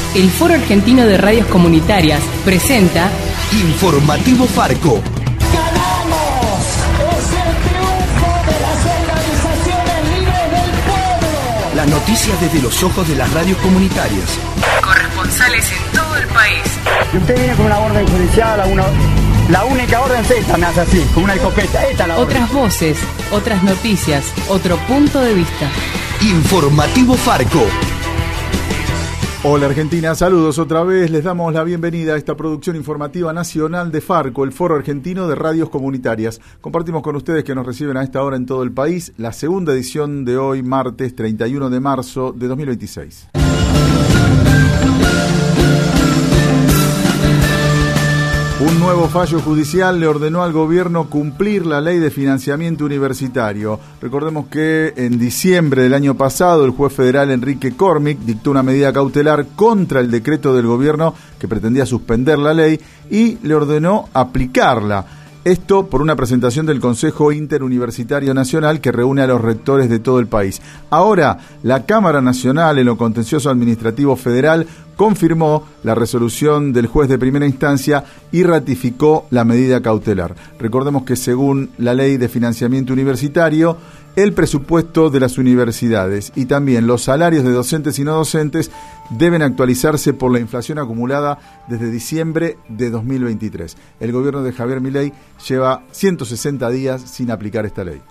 El Foro Argentino de Radios Comunitarias presenta Informativo Farco. ¡Ganamos! ¡Es el triunfo de las organizaciones libres del pueblo! Las noticias desde los ojos de las radios comunitarias. Corresponsales en todo el país. Y usted viene con una orden judicial, la única orden es esta, me hace así, con una escopeta. Esta es la orden. Otras voces, otras noticias, otro punto de vista. Informativo Farco. Hola Argentina, saludos otra vez. Les damos la bienvenida a esta producción informativa nacional de Farco, el Foro Argentino de Radios Comunitarias. Compartimos con ustedes que nos reciben a esta hora en todo el país la segunda edición de hoy, martes 31 de marzo de 2026. Un nuevo fallo judicial le ordenó al gobierno cumplir la ley de financiamiento universitario. Recordemos que en diciembre del año pasado el juez federal Enrique Cormick dictó una medida cautelar contra el decreto del gobierno que pretendía suspender la ley y le ordenó aplicarla. Esto por una presentación del Consejo Interuniversitario Nacional que reúne a los rectores de todo el país. Ahora, la Cámara Nacional en lo Contencioso Administrativo Federal confirmó la resolución del juez de primera instancia y ratificó la medida cautelar. Recordemos que según la Ley de Financiamiento Universitario, el presupuesto de las universidades y también los salarios de docentes y no docentes deben actualizarse por la inflación acumulada desde diciembre de 2023. El gobierno de Javier Milei lleva 160 días sin aplicar esta ley.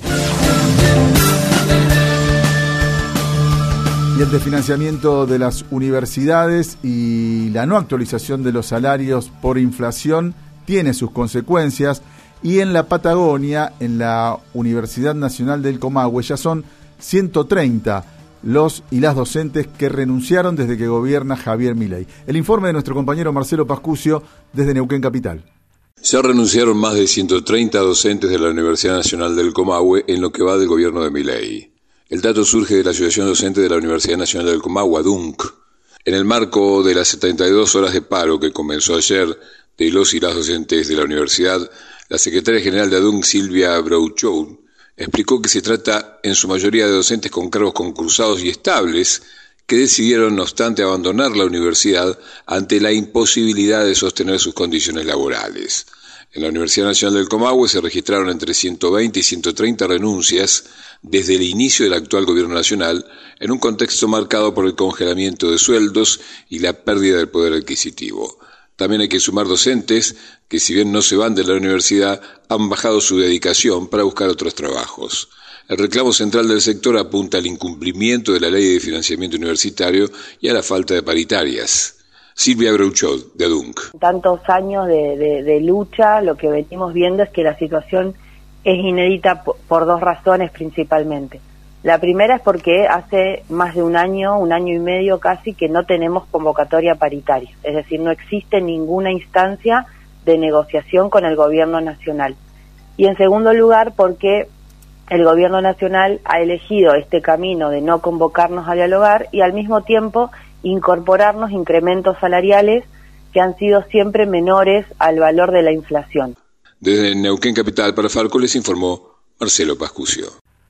Y el desfinanciamiento de las universidades y la no actualización de los salarios por inflación tiene sus consecuencias. Y en la Patagonia, en la Universidad Nacional del Comahue, ya son 130 los y las docentes que renunciaron desde que gobierna Javier Milei. El informe de nuestro compañero Marcelo Pascucio desde Neuquén Capital. Ya renunciaron más de 130 docentes de la Universidad Nacional del Comahue en lo que va del gobierno de Milei. El dato surge de la Asociación Docente de la Universidad Nacional del Comahue, ADUNC. En el marco de las 72 horas de paro que comenzó ayer de los y las docentes de la universidad, la secretaria general de ADUNC, Silvia Brouchot, explicó que se trata en su mayoría de docentes con cargos concursados y estables que decidieron, no obstante, abandonar la universidad ante la imposibilidad de sostener sus condiciones laborales. En la Universidad Nacional del Comahue se registraron entre 120 y 130 renuncias desde el inicio del actual gobierno nacional, en un contexto marcado por el congelamiento de sueldos y la pérdida del poder adquisitivo. También hay que sumar docentes que, si bien no se van de la universidad, han bajado su dedicación para buscar otros trabajos. El reclamo central del sector apunta al incumplimiento de la ley de financiamiento universitario y a la falta de paritarias. Silvia Brouchot, de ADUNC. Tantos años de lucha, lo que venimos viendo es que la situación es inédita por dos razones principalmente. La primera es porque hace más de un año y medio casi, que no tenemos convocatoria paritaria. Es decir, no existe ninguna instancia de negociación con el gobierno nacional. Y en segundo lugar, porque el gobierno nacional ha elegido este camino de no convocarnos a dialogar y al mismo tiempo incorporarnos incrementos salariales que han sido siempre menores al valor de la inflación. Desde Neuquén Capital para Farco les informó Marcelo Pascucio.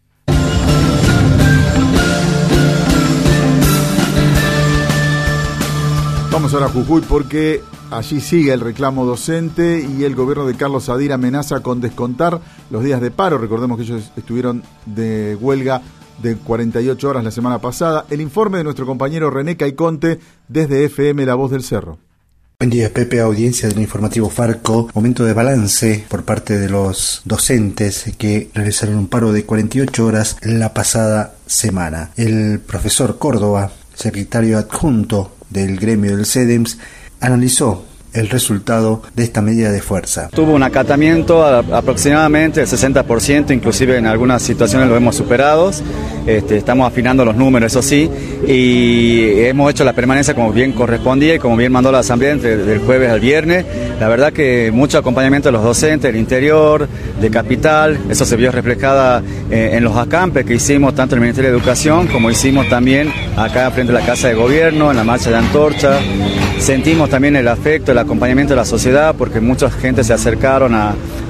Vamos ahora a Jujuy porque allí sigue el reclamo docente y el gobierno de Carlos Sadir amenaza con descontar los días de paro. Recordemos que ellos estuvieron de huelga de 48 horas la semana pasada. El informe de nuestro compañero René Caiconte desde FM La Voz del Cerro. Buen día, Pepe, audiencia del informativo Farco. Momento de balance por parte de los docentes que realizaron un paro de 48 horas la pasada semana. El profesor Córdoba, secretario adjunto del gremio del CEDEMS, analizó el resultado de esta medida de fuerza. Tuvo un acatamiento aproximadamente del 60%, inclusive en algunas situaciones lo hemos superado. Estamos afinando los números, eso sí, y hemos hecho la permanencia como bien correspondía y como bien mandó la asamblea entre del jueves al viernes. La verdad que mucho acompañamiento de los docentes del interior, de Capital, eso se vio reflejada en los acampes que hicimos tanto en el Ministerio de Educación como hicimos también acá frente a la Casa de Gobierno, en la marcha de antorcha. Sentimos también el afecto, el acompañamiento de la sociedad, porque mucha gente se acercaron a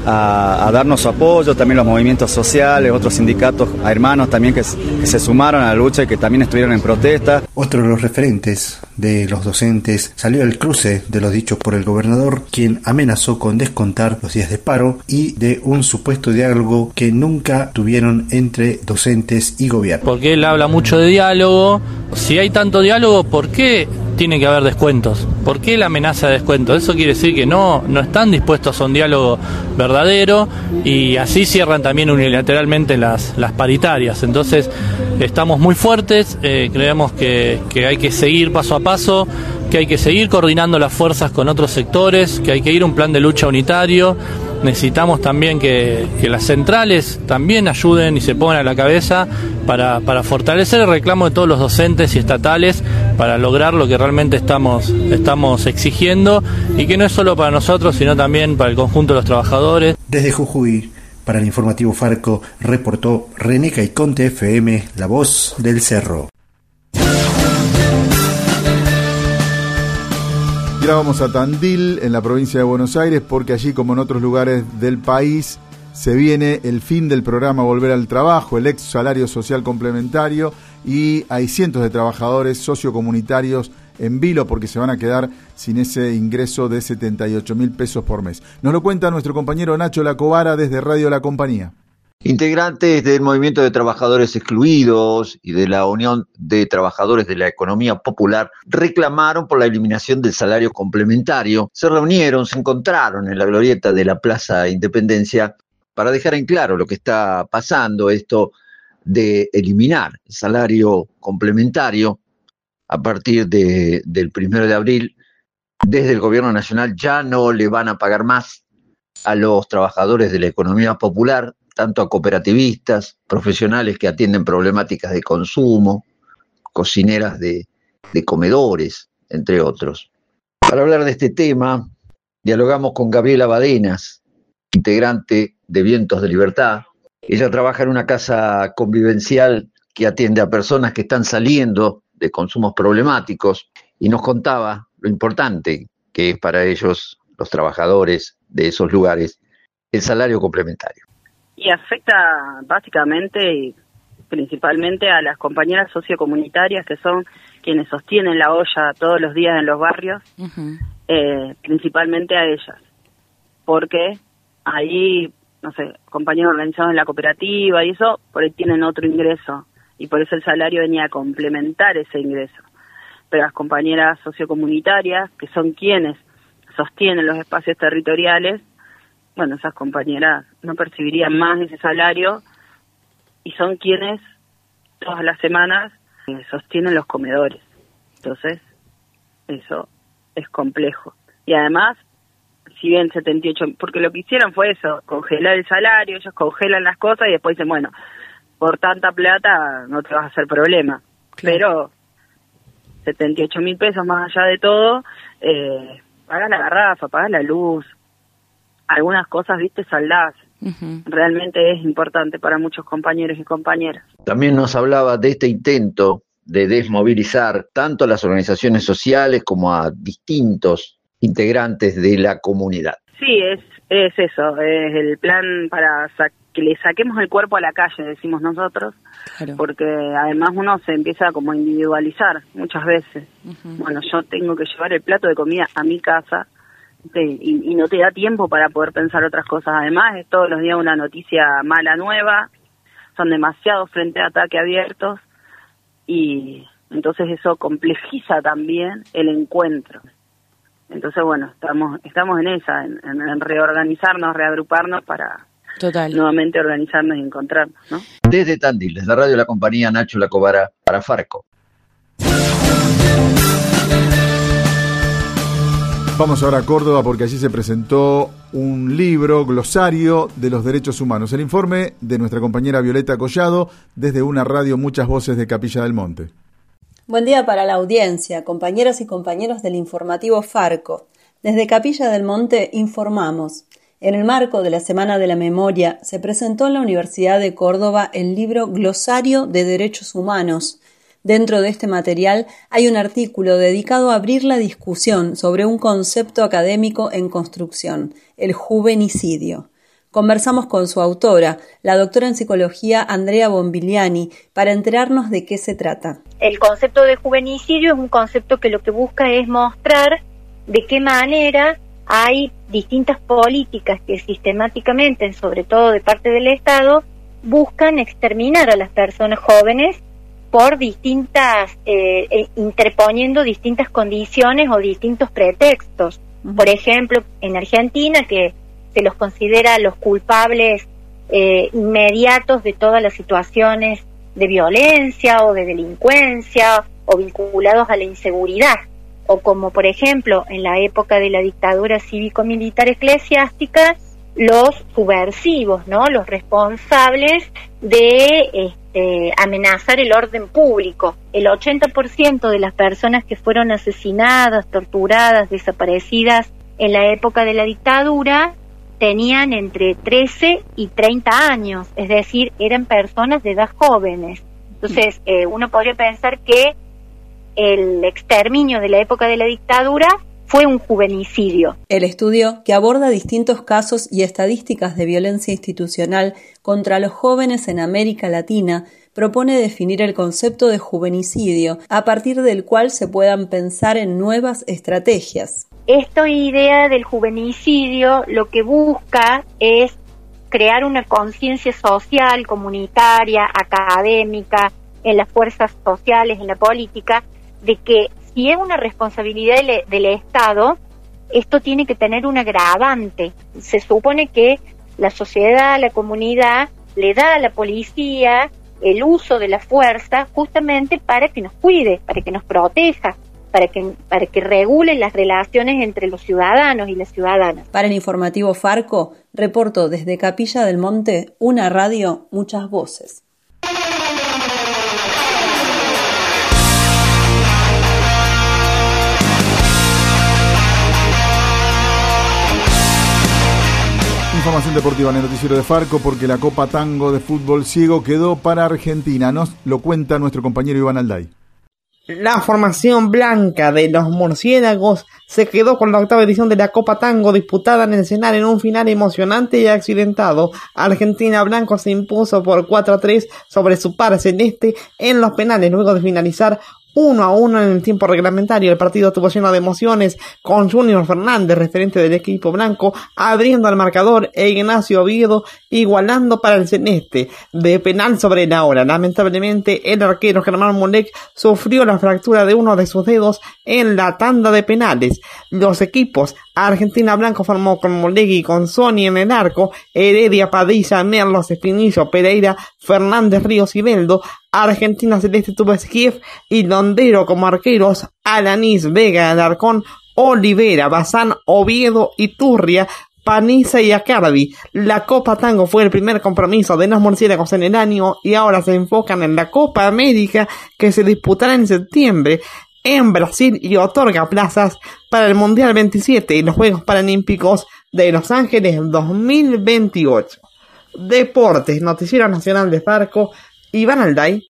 a darnos su apoyo, también los movimientos sociales, otros sindicatos, hermanos también que se sumaron a la lucha y que también estuvieron en protesta. Otro de los referentes de los docentes salió al cruce de los dichos por el gobernador, quien amenazó con descontar los días de paro y de un supuesto diálogo que nunca tuvieron entre docentes y gobierno. Porque él habla mucho de diálogo. Si hay tanto diálogo, ¿por qué tiene que haber descuentos? ¿Por qué la amenaza de descuentos? Eso quiere decir que no están dispuestos a un diálogo verdadero, y así cierran también unilateralmente las paritarias. Entonces estamos muy fuertes, creemos que hay que seguir paso a paso, que hay que seguir coordinando las fuerzas con otros sectores, que hay que ir a un plan de lucha unitario. Necesitamos también que las centrales también ayuden y se pongan a la cabeza para fortalecer el reclamo de todos los docentes y estatales, para lograr lo que realmente estamos exigiendo, y que no es solo para nosotros, sino también para el conjunto de los trabajadores. Desde Jujuy, para el informativo Farco, reportó René Caiconte, FM, La Voz del Cerro. Y ahora vamos a Tandil, en la provincia de Buenos Aires, porque allí, como en otros lugares del país, se viene el fin del programa Volver al Trabajo, el ex salario social complementario, y hay cientos de trabajadores sociocomunitarios en vilo porque se van a quedar sin ese ingreso de 78.000 pesos por mes. Nos lo cuenta nuestro compañero Nacho Lacobara desde Radio La Compañía. Integrantes del Movimiento de Trabajadores Excluidos y de la Unión de Trabajadores de la Economía Popular reclamaron por la eliminación del salario complementario. Se reunieron, se encontraron en la glorieta de la Plaza Independencia para dejar en claro lo que está pasando, esto de eliminar el salario complementario a partir del 1 de abril. Desde el Gobierno Nacional ya no le van a pagar más a los trabajadores de la economía popular, tanto a cooperativistas, profesionales que atienden problemáticas de consumo, cocineras de comedores, entre otros. Para hablar de este tema, dialogamos con Gabriela Badenas, integrante de Vientos de Libertad. Ella trabaja en una casa convivencial que atiende a personas que están saliendo de consumos problemáticos, y nos contaba lo importante que es para ellos, los trabajadores de esos lugares, el salario complementario. Y afecta básicamente y principalmente a las compañeras sociocomunitarias, que son quienes sostienen la olla todos los días en los barrios, principalmente a ellas, porque ahí, no sé, compañeros organizados en la cooperativa y eso, por ahí tienen otro ingreso, y por eso el salario venía a complementar ese ingreso. Pero las compañeras sociocomunitarias, que son quienes sostienen los espacios territoriales, bueno, esas compañeras no percibirían más ese salario, y son quienes todas las semanas sostienen los comedores. Entonces, eso es complejo. Y además, si bien 78, porque lo que hicieron fue eso, congelar el salario, ellos congelan las cosas y después dicen, bueno, por tanta plata no te vas a hacer problema. Claro. Pero 78.000 pesos más allá de todo, pagas la garrafa, pagas la luz, algunas cosas, viste, saldás. Realmente es importante para muchos compañeros y compañeras. También nos hablaba de este intento de desmovilizar tanto a las organizaciones sociales como a distintos integrantes de la comunidad. Sí, es eso, es el plan para que le saquemos el cuerpo a la calle, decimos nosotros, claro. Porque además uno se empieza como a individualizar muchas veces. Bueno, yo tengo que llevar el plato de comida a mi casa, y no te da tiempo para poder pensar otras cosas. Además, es todos los días una noticia mala nueva, son demasiados frente a ataque abiertos, y entonces eso complejiza también el encuentro. Entonces, bueno, estamos en esa, en reorganizarnos, reagruparnos para nuevamente organizarnos y encontrarnos, ¿no? Desde Tandil, desde la Radio La Compañía, Nacho Lacobara para Farco. Vamos ahora a Córdoba porque allí se presentó un libro, Glosario de los Derechos Humanos. El informe de nuestra compañera Violeta Collado desde una radio Muchas Voces de Capilla del Monte. Buen día para la audiencia, compañeras y compañeros del informativo Farco. Desde Capilla del Monte informamos. En el marco de la Semana de la Memoria se presentó en la Universidad de Córdoba el libro Glosario de Derechos Humanos. Dentro de este material hay un artículo dedicado a abrir la discusión sobre un concepto académico en construcción, el juvenicidio. conversamos con su autora, la doctora en psicología Andrea Bombiliani, para enterarnos de qué se trata. El concepto de juvenicidio es un concepto que lo que busca es mostrar de qué manera hay distintas políticas que sistemáticamente, sobre todo de parte del Estado, buscan exterminar a las personas jóvenes por distintas, interponiendo distintas condiciones o distintos pretextos. Por ejemplo, en Argentina, que se los considera los culpables inmediatos de todas las situaciones de violencia o de delincuencia o vinculados a la inseguridad, o como por ejemplo en la época de la dictadura cívico-militar eclesiástica, los subversivos, ¿no? Los responsables de amenazar el orden público. El 80% de las personas que fueron asesinadas, torturadas, desaparecidas en la época de la dictadura tenían entre 13 y 30 años, es decir, eran personas de edad jóvenes. Entonces, uno podría pensar que el exterminio de la época de la dictadura fue un juvenicidio. El estudio, que aborda distintos casos y estadísticas de violencia institucional contra los jóvenes en América Latina, propone definir el concepto de juvenicidio, a partir del cual se puedan pensar en nuevas estrategias. Esta idea del juvenicidio lo que busca es crear una conciencia social, comunitaria, académica, en las fuerzas sociales, en la política, de que si es una responsabilidad del Estado, esto tiene que tener un agravante. Se supone que la sociedad, la comunidad, le da a la policía el uso de la fuerza justamente para que nos cuide, para que nos proteja, para que regule las relaciones entre los ciudadanos y las ciudadanas. Para el informativo Farco, reportó desde Capilla del Monte, una radio, muchas voces. Información deportiva en el noticiero de Farco, porque la Copa Tango de fútbol ciego quedó para Argentina. Nos lo cuenta nuestro compañero Iván Alday. La formación blanca de los murciélagos se quedó con la octava edición de la Copa Tango disputada en el escenario en un final emocionante y accidentado. Argentina Blanco se impuso por 4-3 sobre su par celeste en los penales luego de finalizar 1-1 en el tiempo reglamentario. El partido estuvo lleno de emociones, con Junior Fernández, referente del equipo blanco, abriendo al marcador e Ignacio Oviedo igualando para el celeste de penal sobre la hora. Lamentablemente, el arquero Germán Molec sufrió la fractura de uno de sus dedos en la tanda de penales. Los equipos Argentina Blanco formó con Molec y con Sony en el arco, Heredia, Padilla, Merlos, Espinillo, Pereira, Fernández, Ríos y Beldo. Argentina Celeste tuvo Esquief y Londero como arqueros, Alanís, Vega, Alarcón, Olivera, Bazán, Oviedo, Iturria, Paniza y Acardi. La Copa Tango fue el primer compromiso de los murciélagos en el año y ahora se enfocan en la Copa América, que se disputará en septiembre en Brasil y otorga plazas para el Mundial 27 y los Juegos Paralímpicos de Los Ángeles 2028. Deportes, Noticiero Nacional de Farco, Iván Alday.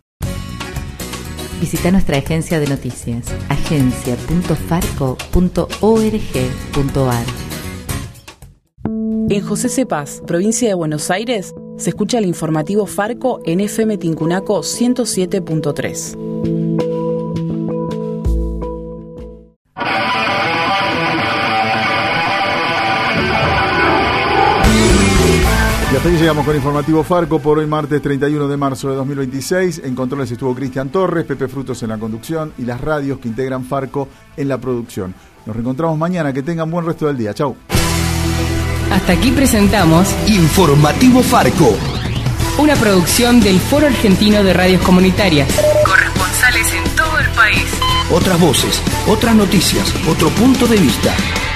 Visita nuestra agencia de noticias, agencia.farco.org.ar. En José Cepaz, provincia de Buenos Aires, se escucha el informativo Farco en FM Tincunaco 107.3. Y hasta aquí llegamos con Informativo Farco por hoy, martes 31 de marzo de 2026. En controles estuvo Cristian Torres, Pepe Frutos en la conducción y las radios que integran Farco en la producción. Nos reencontramos mañana. Que tengan buen resto del día. Chau. Hasta aquí presentamos Informativo Farco, una producción del Foro Argentino de Radios Comunitarias. Corresponsales en todo el país. Otras voces, otras noticias, otro punto de vista.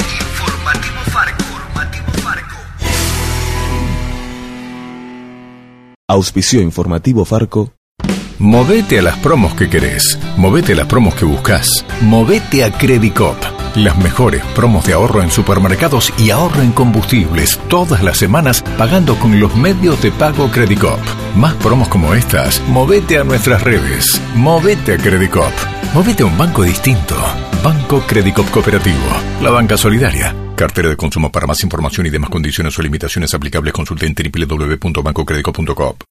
Auspició Informativo Farco. Movete a las promos que querés. Movete a las promos que buscas. Movete a Credicop. Las mejores promos de ahorro en supermercados y ahorro en combustibles todas las semanas pagando con los medios de pago Credicop. Más promos como estas, movete a nuestras redes. Movete a Credicop. Movete a un banco distinto. Banco Credicop Cooperativo. La banca solidaria. Cartera de consumo. Para más información y demás condiciones o limitaciones aplicables, consulte en www.bancocredico.com.